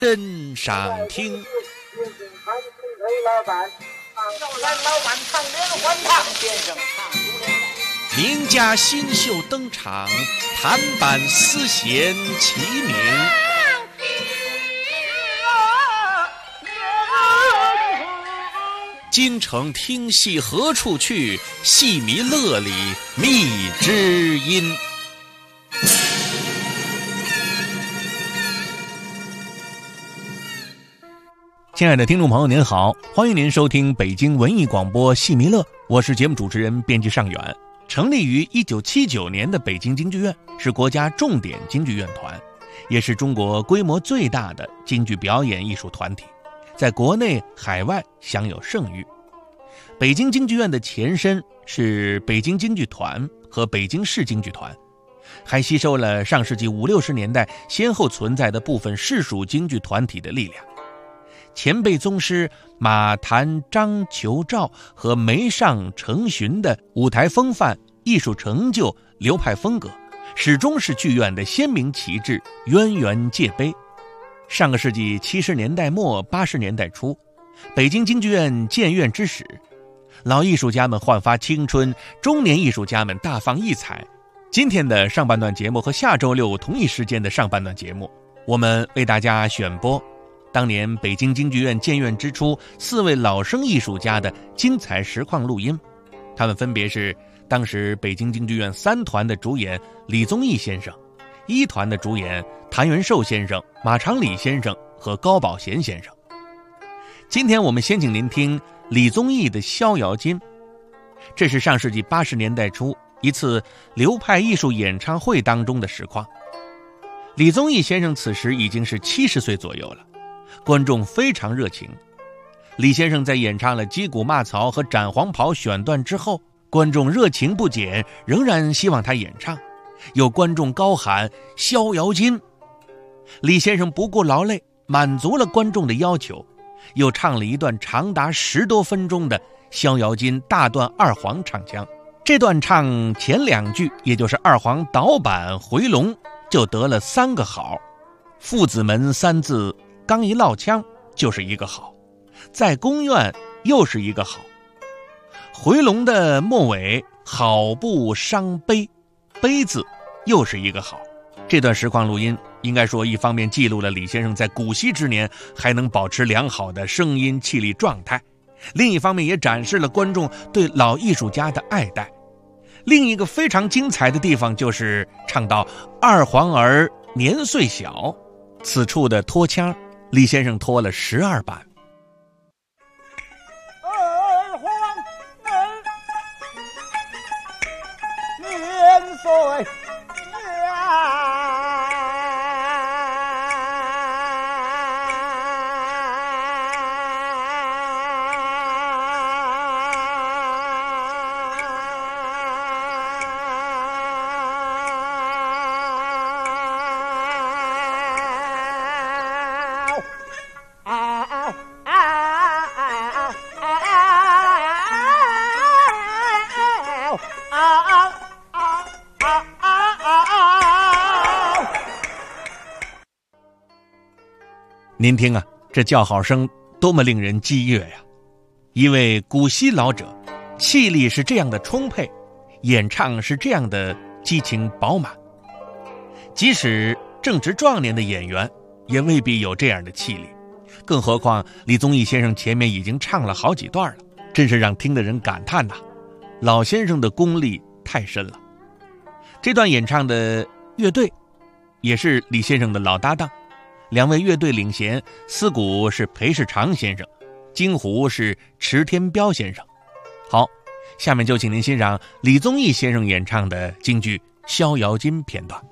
真赏听。名家新秀登场，弹板丝弦齐鸣。京城听戏何处去？戏迷乐里觅知音。亲爱的听众朋友您好，欢迎您收听北京文艺广播戏迷乐，我是节目主持人编辑尚远。成立于1979年的北京京剧院是国家重点京剧院团，也是中国规模最大的京剧表演艺术团体，在国内海外享有盛誉。北京京剧院的前身是北京京剧团和北京市京剧团，还吸收了上世纪50、60年代先后存在的部分市属京剧团体的力量。前辈宗师马谭、张裘、赵和梅尚、程寻的舞台风范、艺术成就、流派风格，始终是剧院的鲜明旗帜，渊源界碑。上个世纪70年代末、80年代初，北京京剧院建院之时，老艺术家们焕发青春，中年艺术家们大放异彩。今天的上半段节目和下周六同一时间的上半段节目，我们为大家选播当年北京京剧院建院之初4位老生艺术家的精彩实况录音。他们分别是当时北京京剧院3团的主演李宗义先生，1团的主演谭元寿先生、马长礼先生和高宝贤先生。今天我们先请您听李宗义的《逍遥津》，这是上世纪80年代初一次流派艺术演唱会当中的实况。李宗义先生此时已经是70岁左右了，观众非常热情。李先生在演唱了击鼓骂曹和斩黄袍选段之后，观众热情不减，仍然希望他演唱。有观众高喊逍遥津，李先生不顾劳累，满足了观众的要求，又唱了一段长达10多分钟的逍遥津大段二黄唱腔。这段唱前2句，也就是二黄导板回笼，就得了3个好。父子门3字刚一落腔就是一个好，在宫院又是一个好。回笼的末尾好不伤悲，悲字又是一个好。这段实况录音应该说一方面记录了李先生在古稀之年还能保持良好的声音气力状态，另一方面也展示了观众对老艺术家的爱戴。另一个非常精彩的地方就是唱到二黄儿年岁小，此处的拖腔李先生拖了12板。 二黄儿年岁您听啊，这叫好声多么令人激悦呀！一位古稀老者，气力是这样的充沛，演唱是这样的激情饱满。即使正值壮年的演员，也未必有这样的气力，更何况李宗义先生前面已经唱了好几段了，真是让听的人感叹呐，老先生的功力太深了。这段演唱的乐队也是李先生的老搭档，2位乐队领衔，司鼓是裴世长先生，京胡是池天彪先生。好，下面就请您欣赏李宗义先生演唱的京剧《逍遥津》片段。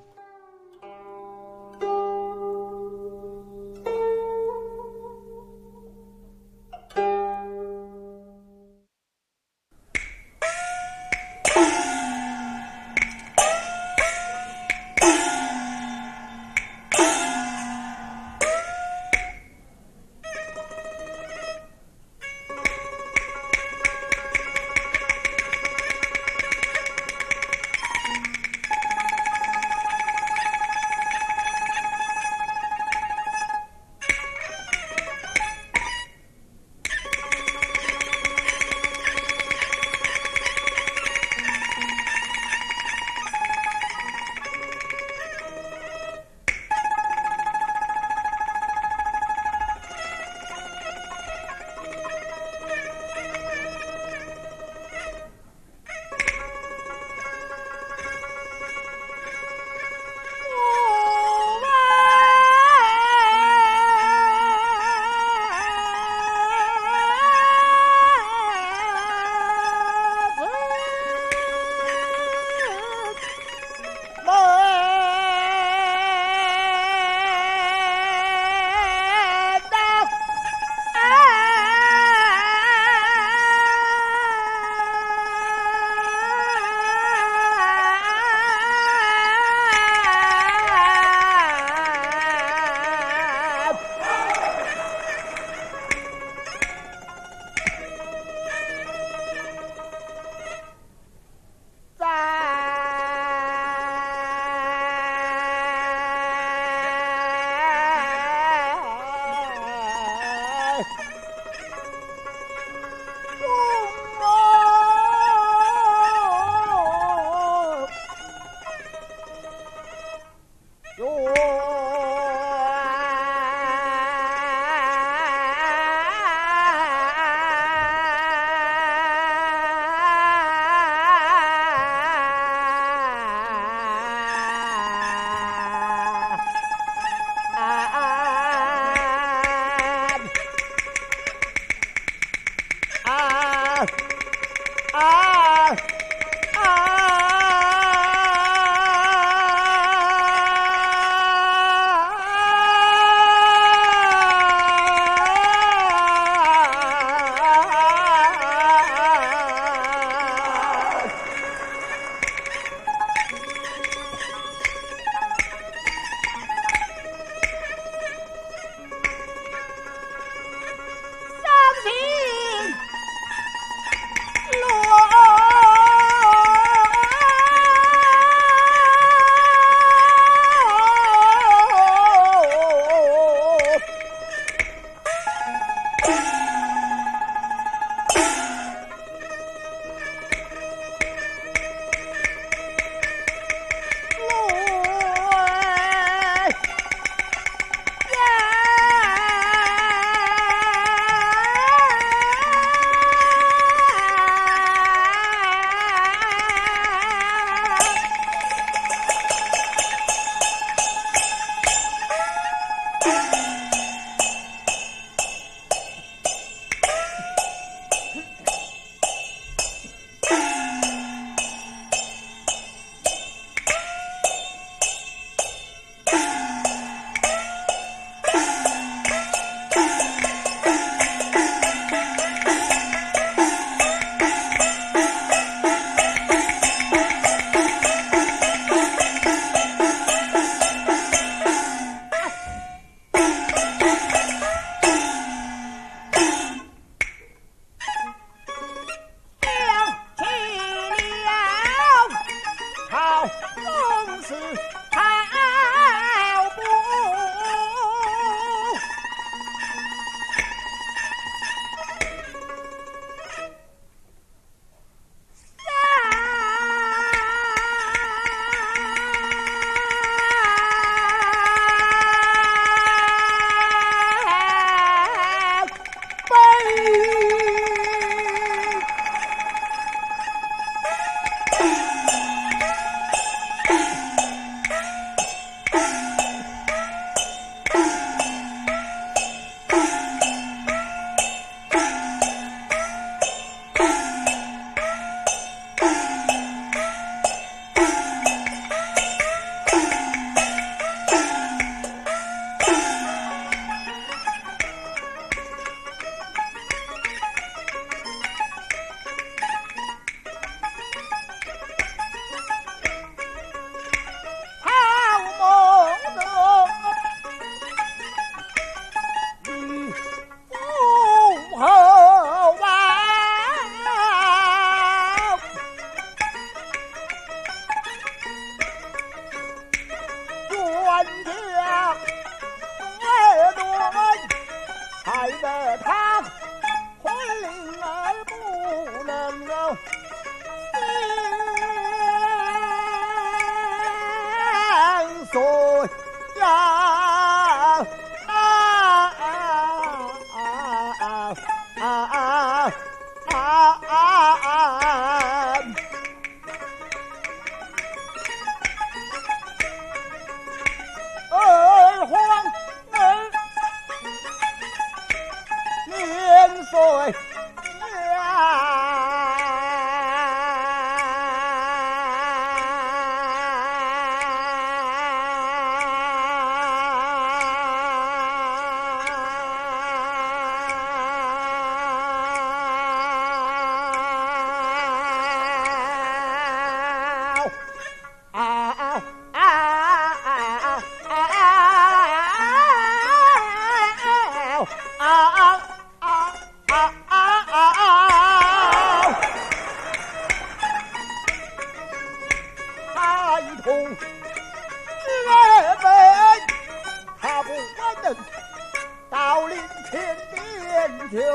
他一同日本，他不能到临前点酒，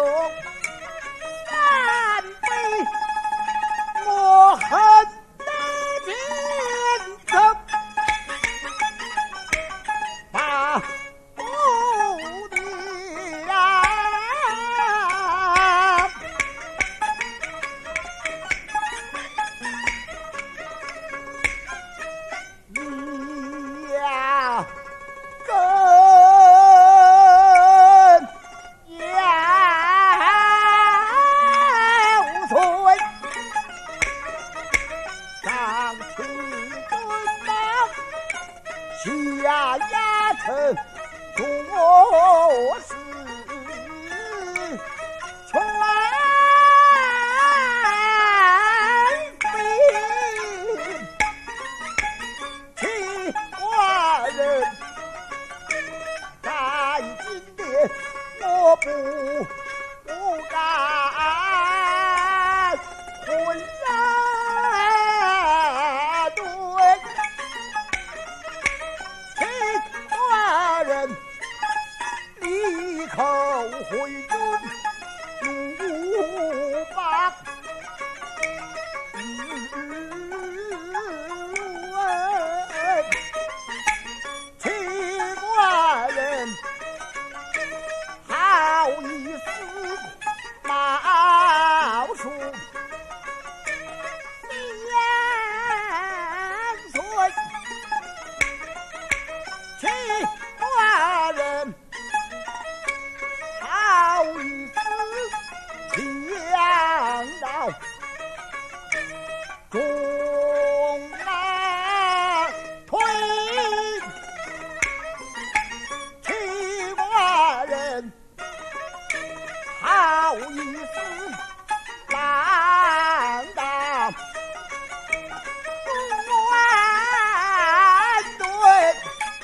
三杯我恨的天生，把不的啊！你呀，跟无罪，上去蹲裆，下压成做事，全非其华人，在今天我不敢浑然对其华人，立口回军如棒。奇怪人，好意思冒出2岁，奇怪人，好意思强盗中南推，奇怪人，好意思浪荡万对，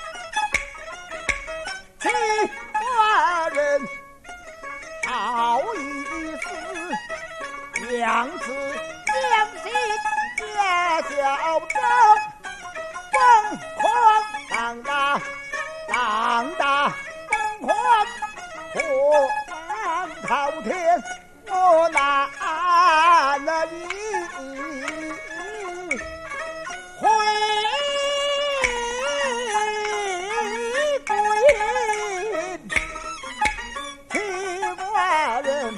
奇怪人，好意思两次两心也小争，疯狂浪大浪大疯狂，火浪滔天，我难了你回归，奇怪人，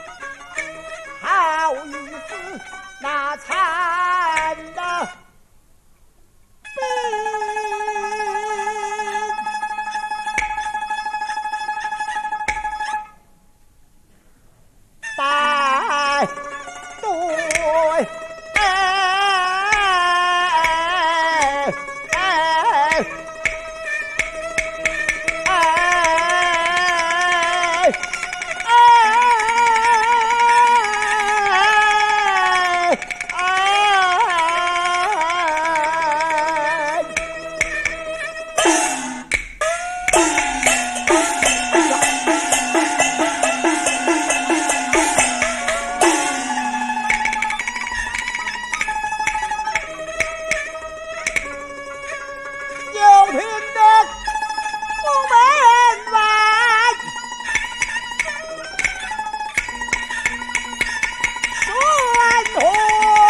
好意思那惨的病。带对，有听的不门外，酸火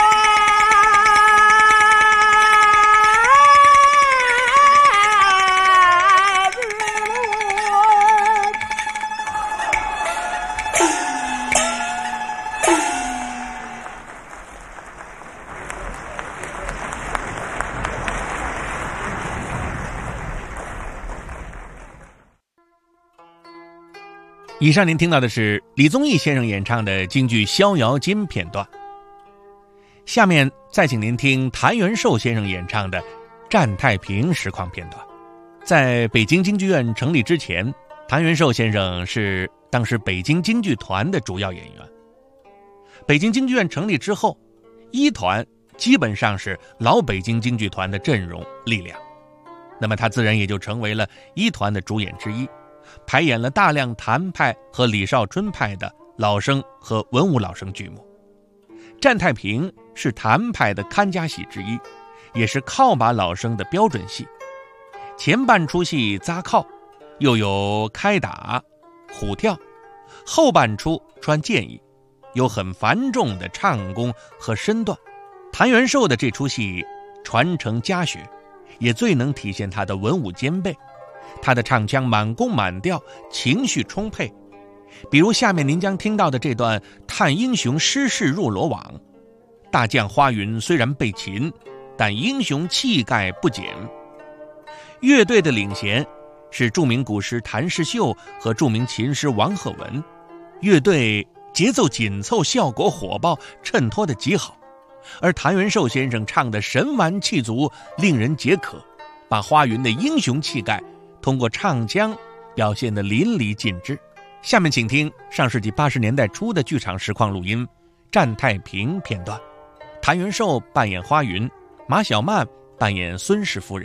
以上您听到的是李宗义先生演唱的京剧《逍遥津》片段。下面再请您听谭元寿先生演唱的《战太平》实况片段。在北京京剧院成立之前，谭元寿先生是当时北京京剧团的主要演员。北京京剧院成立之后，一团基本上是老北京京剧团的阵容力量，那么他自然也就成为了一团的主演之一。 排演了大量谭派和李少春派的老生和文武老生剧目。战太平是谭派的看家戏之一，也是靠把老生的标准戏。前半出戏扎靠，又有开打、虎跳，后半出穿剑衣，有很繁重的唱功和身段。谭元寿的这出戏传承家学，也最能体现他的文武兼备。他的唱腔满弓满调，情绪充沛。比如下面您将听到的这段叹英雄失势入罗网。大将花云虽然被擒，但英雄气概不减。乐队的领衔是著名古诗谭世秀和著名琴师王鹤文，乐队节奏紧凑，效果火爆，衬托得极好。而谭元寿先生唱的神完气足，令人解渴，把花云的英雄气概通过唱腔表现得淋漓尽致。下面请听上世纪80年代初的剧场实况录音《战太平》片段。谭元寿扮演花云，马小曼扮演孙氏夫人。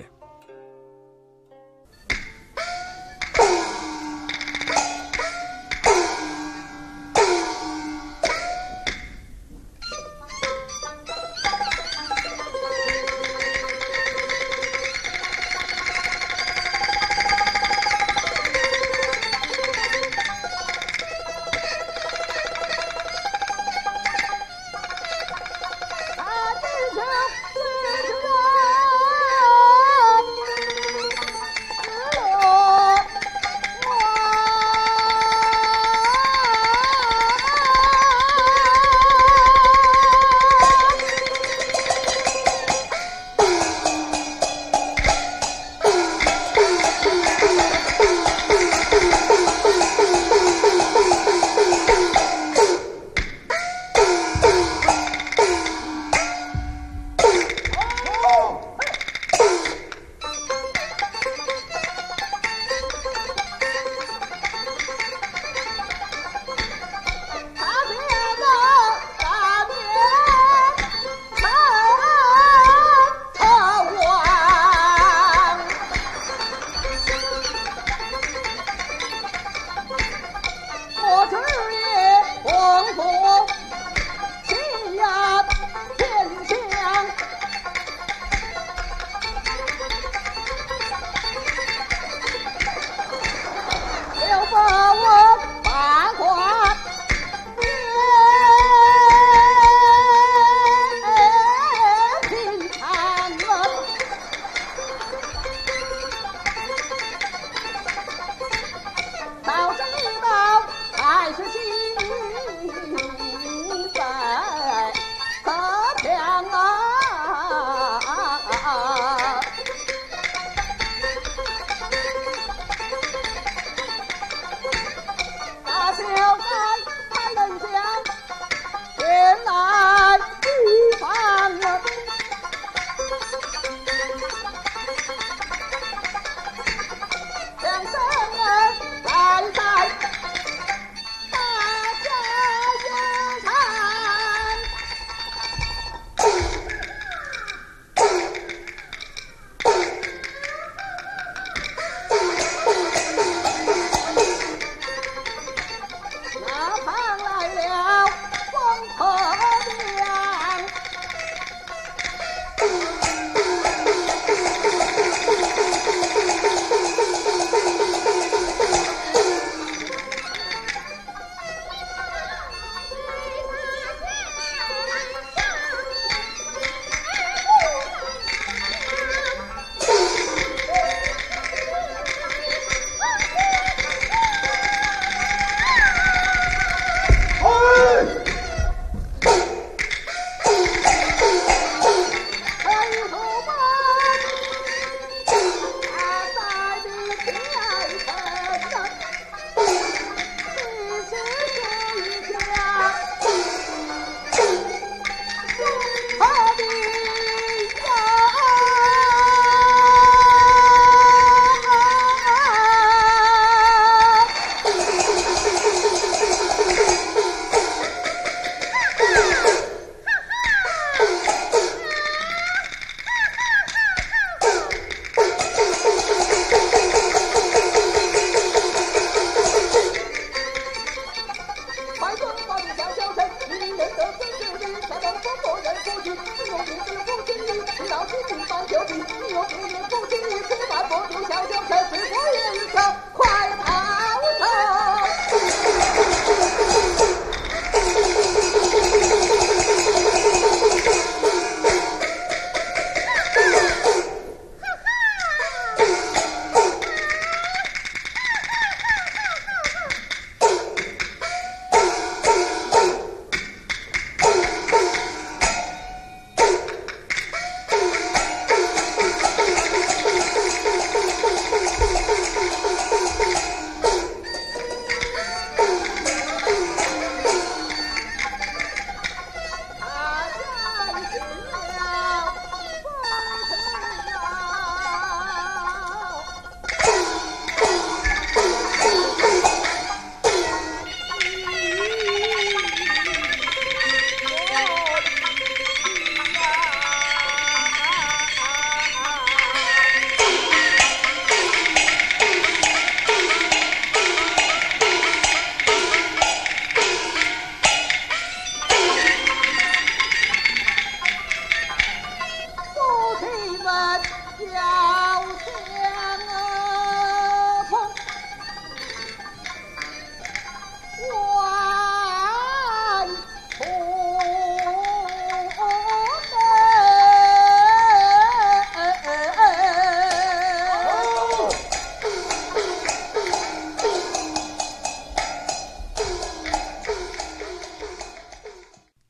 两声儿来在大家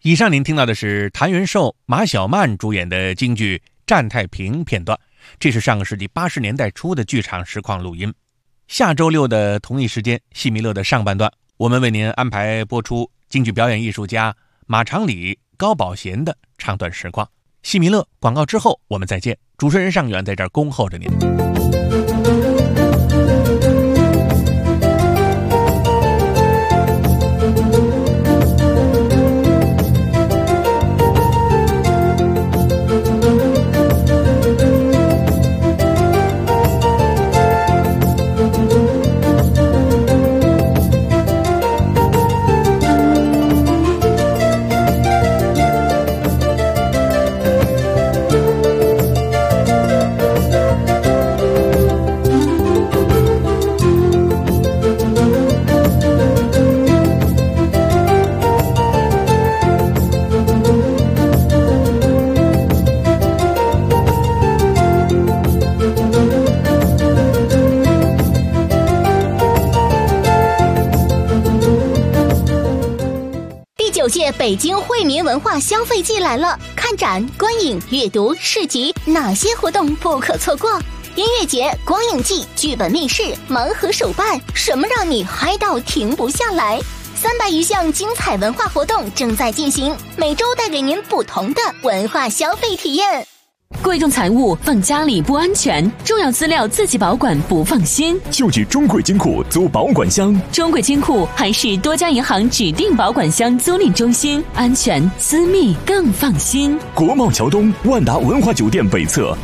以上您听到的是谭元寿、马小曼主演的京剧《战太平》片段，这是上个世纪80年代初的剧场实况录音。下周六的同一时间，戏迷乐的上半段，我们为您安排播出京剧表演艺术家马长礼、高宝贤的唱段实况。戏迷乐广告之后我们再见，主持人尚远在这儿恭候着您。 9届北京惠民文化消费季来了，看展、观影、阅读、市集，哪些活动不可错过？音乐节、光影季、剧本密室、盲盒手办，什么让你嗨到停不下来？300余项精彩文化活动正在进行，每周带给您不同的文化消费体验。 贵重财物放家里不安全，重要资料自己保管不放心， 就去中贵金库租保管箱。 中贵金库还是多家银行指定保管箱租赁中心，安全私密更放心。 国贸桥东万达文华酒店北侧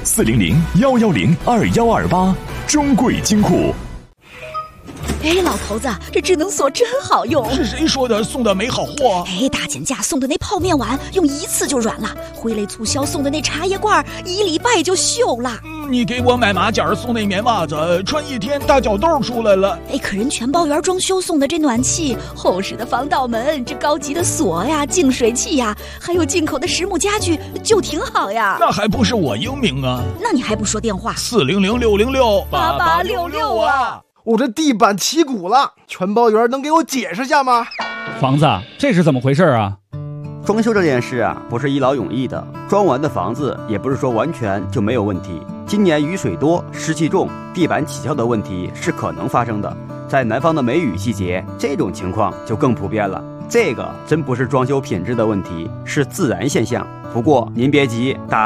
400-110-2128，中贵金库。 哎，老头子，这智能锁真好用。 是谁说的送的没好货？ 哎，大减价送的那泡面碗用1次就软了，挥泪促销送的那茶叶罐1礼拜就锈了。 你给我买马甲送那棉袜子，穿1天大脚痘出来了。 哎，可人全包园装修送的这暖气、厚实的防盗门、这高级的锁呀、净水器呀，还有进口的实木家具，就挺好呀。 那还不是我英明啊？ 那你还不说电话 ？400-606-8866啊！ 我这地板起鼓了，全包员能给我解释下吗？ 房子，这是怎么回事啊？ 装修这件事啊，不是一劳永逸的，装完的房子也不是说完全就没有问题。今年雨水多，湿气重，地板起翘的问题是可能发生的。在南方的梅雨季节，这种情况就更普遍了。这个真不是装修品质的问题，是自然现象。不过您别急，打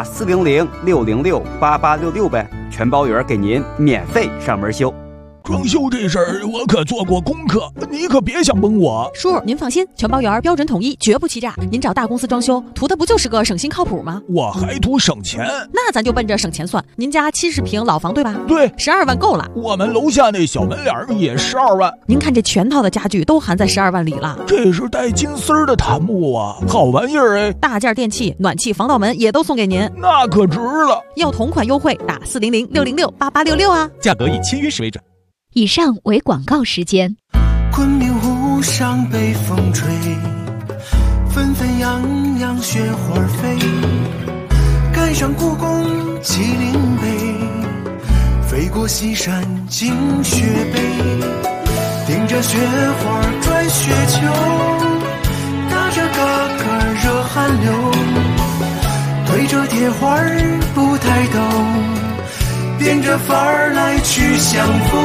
400-606-8866呗，全包员给您免费上门修。 装修这事儿我可做过功课，你可别想蒙我。 叔，您放心，全包员标准统一，绝不欺诈。您找大公司装修，图的不就是个省心靠谱吗？ 我还图省钱。 那咱就奔着省钱算。您家70平老房对吧？ 对 ，12万够了。 我们楼下那小门脸也12万。 您看这全套的家具都含在12万里了。 这是带金丝儿的檀木啊，好玩意儿哎！ 大件电器、暖气、防盗门也都送给您， 那可值了。 要同款优惠，打400-606-8866啊， 价格以签约时为准。 以上为广告时间。 昆明湖上北风吹，纷纷扬扬雪花飞，赶上故宫麒麟碑，飞过西山惊雪碑，顶着雪花转雪球，打着嘎嘎热汗流，推着铁环不抬头，变着法儿来去相逢，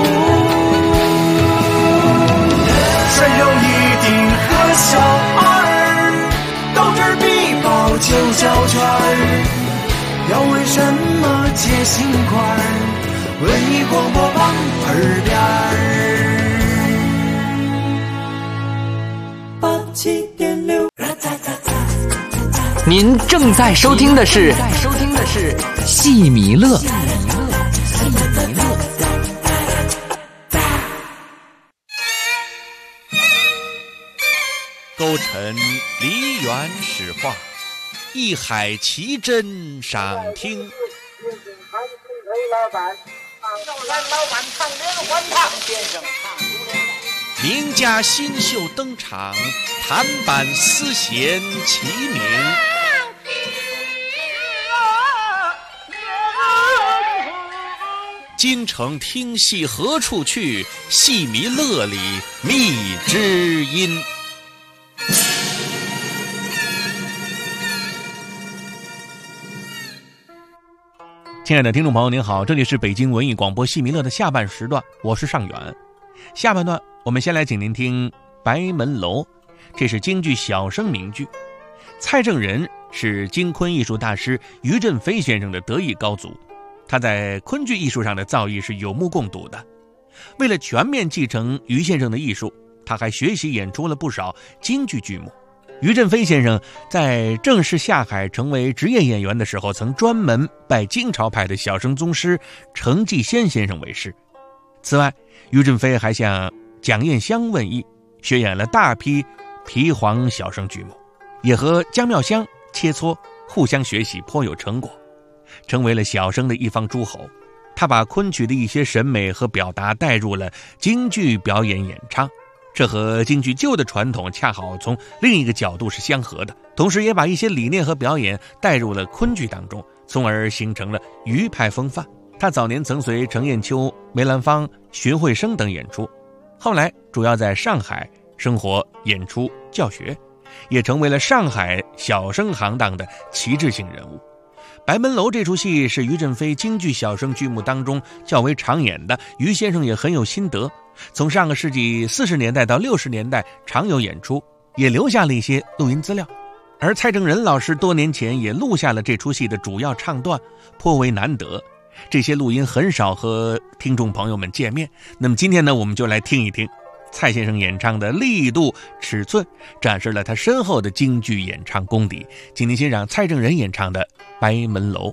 山有一顶和小二，斗智必报9角圈，要问什么接心块，文艺广播榜耳边87.6。 您正在收听的是戏迷乐。 勾陈梨园史话，一海奇珍赏听。名家新秀登场，弹板丝弦齐鸣。京城听戏何处去？戏迷乐里觅知音。 亲爱的听众朋友您好，这里是北京文艺广播戏迷乐的下半时段，我是尚远。下半段我们先来请您听《白门楼》，这是京剧小生名剧。蔡正仁是京昆艺术大师于振飞先生的得意高足，他在昆剧艺术上的造诣是有目共睹的。为了全面继承于先生的艺术，他还学习演出了不少京剧剧目。于振飞先生在正式下海成为职业演员的时候，曾专门拜京朝派的小生宗师程继先先生为师。此外，于振飞还向蒋彦香问艺，学演了大批皮黄小生剧目，也和姜妙香切磋，互相学习，颇有成果，成为了小生的一方诸侯。他把昆曲的一些审美和表达带入了京剧表演演唱，这和京剧旧的传统恰好从另一个角度是相合的，同时也把一些理念和表演带入了昆剧当中，从而形成了余派风范。他早年曾随程砚秋、梅兰芳、荀慧生等演出，后来主要在上海生活演出教学，也成为了上海小生行当的旗帜性人物。白门楼这出戏是于振飞京剧小生剧目当中较为常演的，于先生也很有心得，从上个世纪40年代到60年代常有演出，也留下了一些录音资料。而蔡正仁老师多年前也录下了这出戏的主要唱段，颇为难得，这些录音很少和听众朋友们见面。那么今天呢，我们就来听一听蔡先生演唱的力度尺寸，展示了他深厚的京剧演唱功底。请您欣赏蔡正仁演唱的《白门楼》。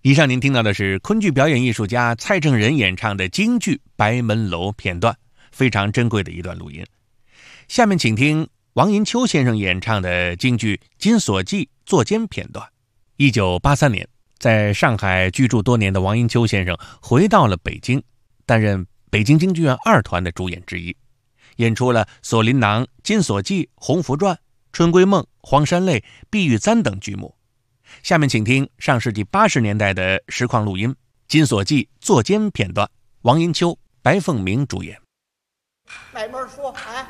以上您听到的是昆剧表演艺术家蔡正仁演唱的京剧《白门楼》片段，非常珍贵的一段录音。下面请听王银秋先生演唱的京剧《金锁记》坐监片段。1983年，在上海居住多年的王银秋先生回到了北京，担任北京京剧院2团的主演之一，演出了《锁麟囊》《金锁记》《洪福传》《春闺梦》《荒山泪》《碧玉簪》等剧目。下面请听上世纪80年代的实况录音《金锁记》坐监片段，王银秋、白凤鸣主演。 外面说，哎。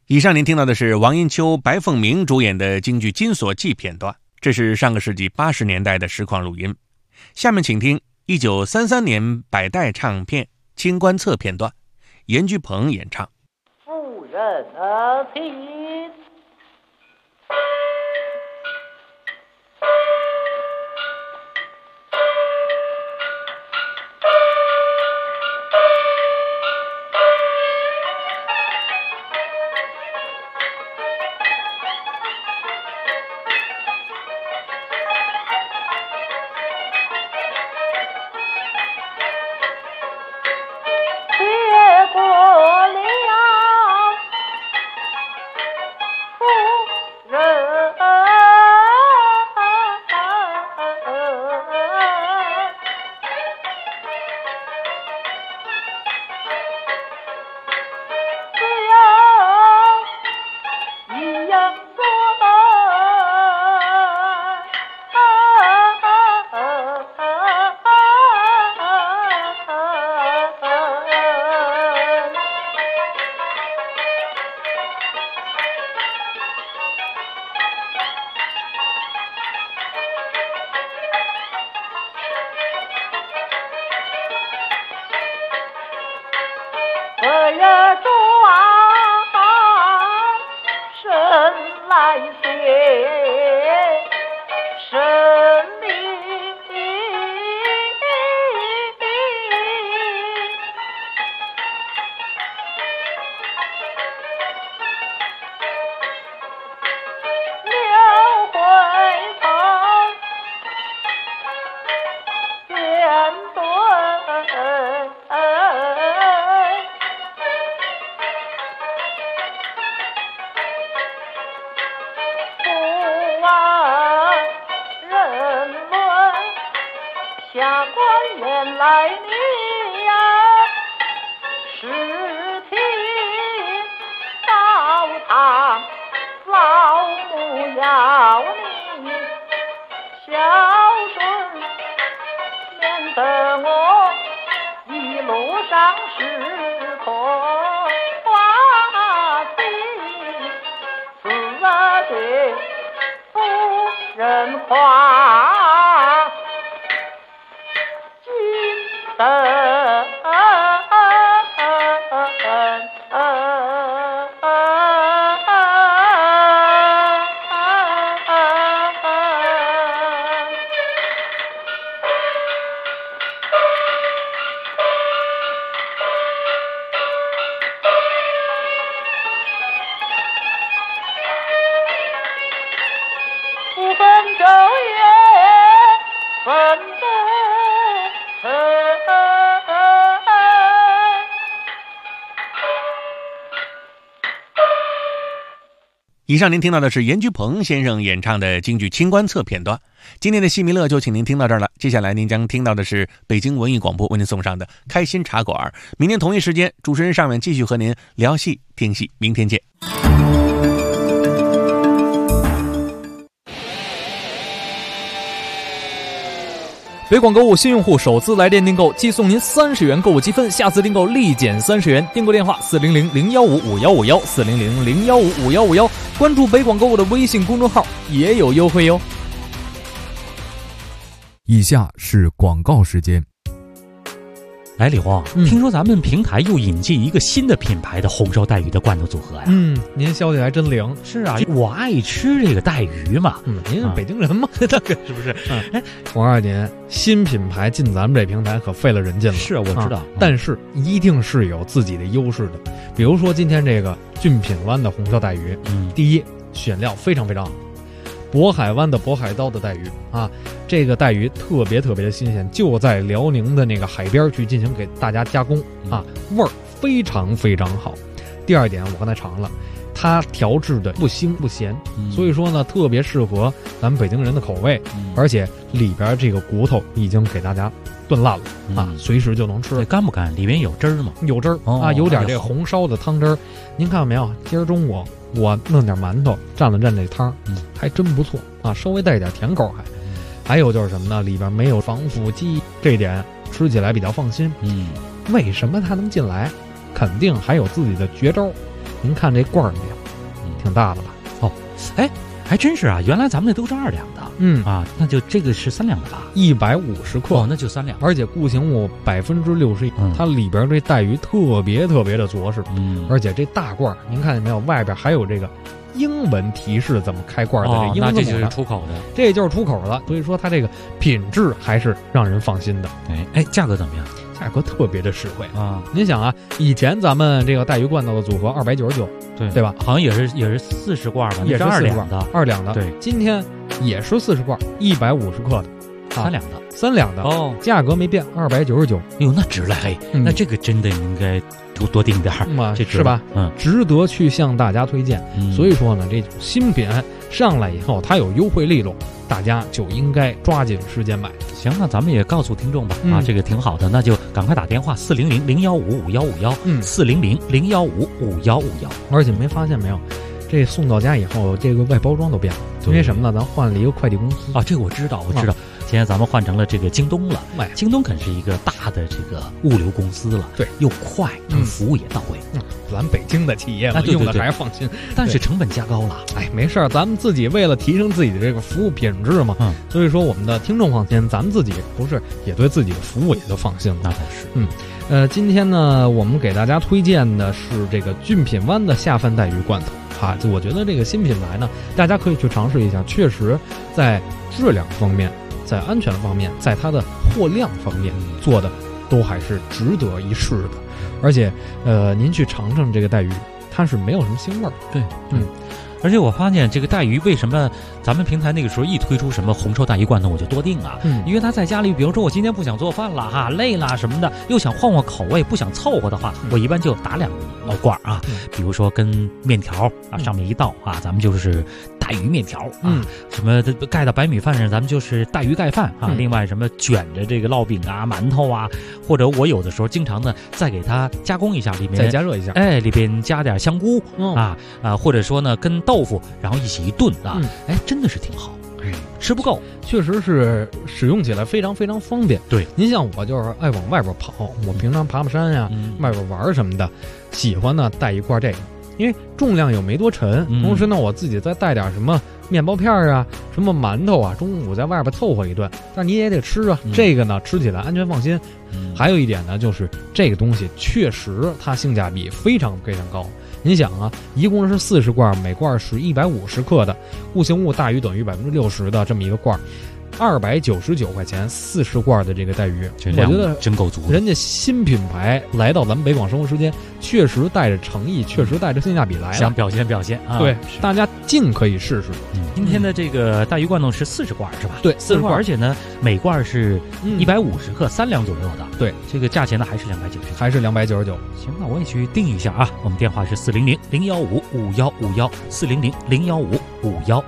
以上您听到的是王银秋、白凤鸣主演的京剧《金锁记》片段，这是上个世纪80年代的实况录音。下面请听1933年百代唱片《清官侧》片段，严居鹏演唱。 夫人听。这日转身来谢神明，刘慧鹏见对。下官原来你呀是听到他老母要你孝顺，免得我一路上失空花期，此对夫人夸。不分昼夜，分不成。 以上您听到的是严居鹏先生演唱的京剧《清官侧》片段。今天的戏迷乐就请您听到这儿了，接下来您将听到的是北京文艺广播为您送上的开心茶馆。明天同一时间，主持人尚远继续和您聊戏听戏，明天见。 北广购物新用户首次来电订购即送您30元购物积分，下次订购立减30元。订购电话400-015-5151 400-015-5151，关注北广购物的微信公众号也有优惠哟。 以下是广告时间。 来，李红，听说咱们平台又引进一个新的品牌的红烧带鱼的罐头组合呀？ 您消息还真灵。 是啊，我爱吃这个带鱼嘛。 您是北京人嘛，那个是不是？我告诉您，新品牌进咱们这平台可费了人劲了。 是啊，我知道， 但是一定是有自己的优势的。比如说今天这个俊品湾的红烧带鱼，第一，选料非常非常好。渤海湾的渤海刀的带鱼啊，这个带鱼特别特别的新鲜，就在辽宁的那个海边去进行给大家加工啊，味儿非常非常好。第二点，我刚才尝了，它调制的不腥不咸，所以说呢，特别适合咱们北京人的口味，而且里边这个骨头已经给大家炖烂了啊，随时就能吃。 干不干？里面有汁儿吗？ 有汁儿啊，有点这个红烧的汤汁儿。您看到没有？今儿中午我弄点馒头蘸了蘸这汤，还真不错啊，稍微带一点甜口还。还有就是什么呢？里边没有防腐剂，这一点吃起来比较放心。为什么它能进来？肯定还有自己的绝招。您看这罐儿没有？ 挺大的了。 哦，哎，还真是啊，原来咱们那都是2两的。那就这个是3两的吧 ，150克。 那就3两。 而且固形物61%，它里边这带鱼特别的着实。而且这大罐您看见没有，外边还有这个英文提示怎么开罐的这英文字母， 那这就是出口的， 这就是出口的。所以说它这个品质还是让人放心的。 哎，价格怎么样？ 价格特别的实惠啊！您想啊，以前咱们这个带鱼罐头的组合299，对吧？ 好像也是40罐吧， 也是 2两的 ，2两的。 对， 今天也是40罐，150克的 ，3两的 ，3两的哦，价格没变，299。 哟，那值了嘿！那这个真的应该多订点儿，这是吧？值得去向大家推荐。所以说呢，这种新品上来以后，它有优惠力度，大家就应该抓紧时间买。 行，那咱们也告诉听众吧，这个挺好的，那就赶快打电话400-015-5151，400-015-5151。 而且没发现没有，这送到家以后，这个外包装都变了，因为什么呢？咱换了一个快递公司啊，这个我知道。现在咱们换成了这个京东了，京东可是一个大的这个物流公司了， 对， 又快，服务也到位。 咱北京的企业嘛，用的还放心， 但是成本加高了。 哎，没事儿，咱们自己为了提升自己的这个服务品质嘛，所以说我们的听众放心，咱们自己不是也对自己的服务也就放心了。 那倒是， 今天呢，我们给大家推荐的是这个骏品湾的下饭带鱼罐头。就我觉得这个新品牌呢，大家可以去尝试一下，确实在质量方面，在安全方面，在它的货量方面做的都还是值得一试的。而且您去尝尝这个带鱼，它是没有什么腥味儿。 对，而且我发现这个带鱼为什么咱们平台那个时候一推出什么红烧带鱼罐头我就多订啊，因为他在家里，比如说我今天不想做饭了累了什么的，又想换换口味，不想凑合的话，我一般就打2罐啊，比如说跟面条上面一道咱们就是带鱼面条什么盖到白米饭上咱们就是带鱼盖饭另外什么卷着这个烙饼馒头或者我有的时候经常呢再给它加工一下，里面再加热一下， 里边加点香菇或者说呢跟豆腐然后一起一炖真的是挺好，吃不够， 确实是使用起来非常方便。 对， 您像我就是爱往外边跑，我平常爬山呀，外边玩什么的，喜欢呢带一罐这个，因为重量又没多沉，同时呢我自己再带点什么面包片什么馒头中午在外边凑合一顿，但你也得吃这个呢吃起来安全放心。还有一点呢，就是这个东西确实它性价比非常高。您想一共是40罐，每罐是150克的，固形物大于等于60%的这么一个罐，299块钱40罐的这个带鱼，我觉得真够足。 人家新品牌来到咱们北广生活时间，确实带着诚意，确实带着性价比来了， 想表现对，大家尽可以试试。 今天的这个带鱼罐头是40罐是吧？ 对 ，40罐，而且呢每罐是150克，3两左右的。 对， 这个价钱呢还是299。行，那我也去定一下我们电话是400-015-5151，400-015-5151。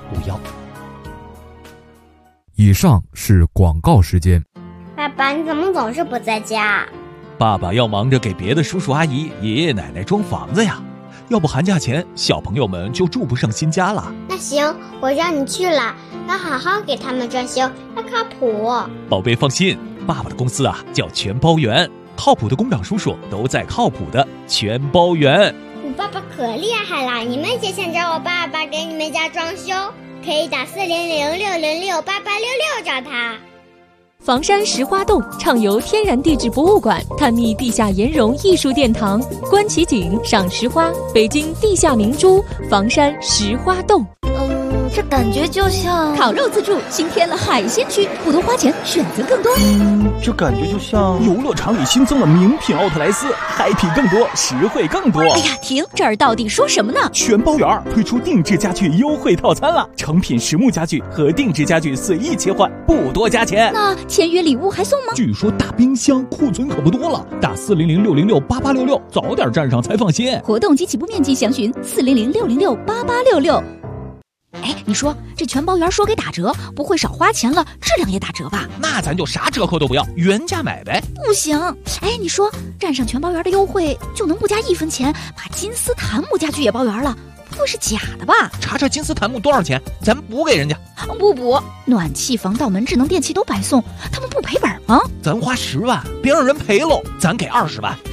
以上是广告时间。 爸爸，你怎么总是不在家？ 爸爸要忙着给别的叔叔阿姨、爷爷奶奶装房子呀，要不寒假前小朋友们就住不上新家了。 那行，我让你去了，要好好给他们装修，要靠谱。 宝贝放心，爸爸的公司叫全包园，靠谱的工长叔叔都在靠谱的全包园。 你爸爸可厉害了，你们也想找我爸爸给你们家装修，可以打400-606-8866找他。 房山石花洞畅游天然地质博物馆，探秘地下岩溶艺术殿堂，观奇景，赏石花，北京地下明珠房山石花洞。 这感觉就像烤肉自助新添了海鲜区，不多花钱，选择更多。 这感觉就像游乐场里新增了名品奥特莱斯，happy更多，实惠更多。 哎呀，停！这儿到底说什么呢？ 全包园推出定制家具优惠套餐了，成品实木家具和定制家具随意切换，不多加钱。 那签约礼物还送吗？ 据说大冰箱库存可不多了，打400-606-8866，早点站上才放心。 活动及起步面积详询400-606-8866。哎，你说这全包园说给打折，不会少花钱了，质量也打折吧？ 那咱就啥折扣都不要，原价买呗。 不行，哎，你说站上全包园的优惠就能不加1分钱，把金丝檀木家具也包圆了，不会是假的吧？ 查查金丝檀木多少钱，咱补给人家。 不补，暖气、防盗门、智能电器都白送，他们不赔本吗？ 咱花10万，别让人赔喽，咱给20万。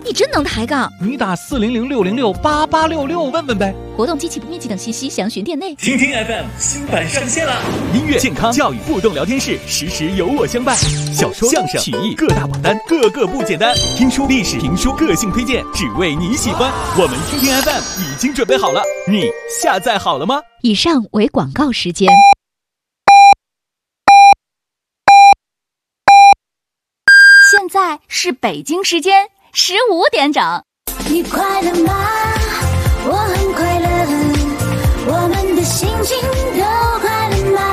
你真能抬杠！ 你打400-606-8866问问呗。 活动机器不面积等信息详询店内。 听听 FM 新版上线了， 音乐、健康、教育互动聊天室，时时有我相伴。小说、相声、曲艺各大榜单，个个不简单。听书、历史、评书，个性推荐，只为你喜欢。我们听听 FM 已经准备好了，你下载好了吗？ 以上为广告时间。 现在是北京时间15点整。 你快乐吗？我很快乐，我们的心情都快乐吗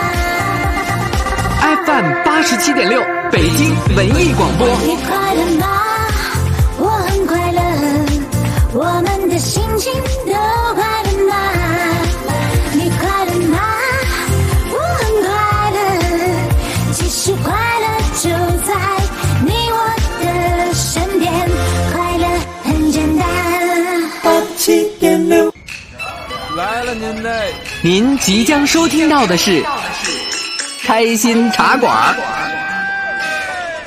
？FM 87.6，北京文艺广播。 你快乐吗？我很快乐，我们的心情都快乐吗？你快乐吗？我很快乐，其实快乐就在你我的身边，快乐很简单。87.6 来了您即将收听到的是开心茶馆。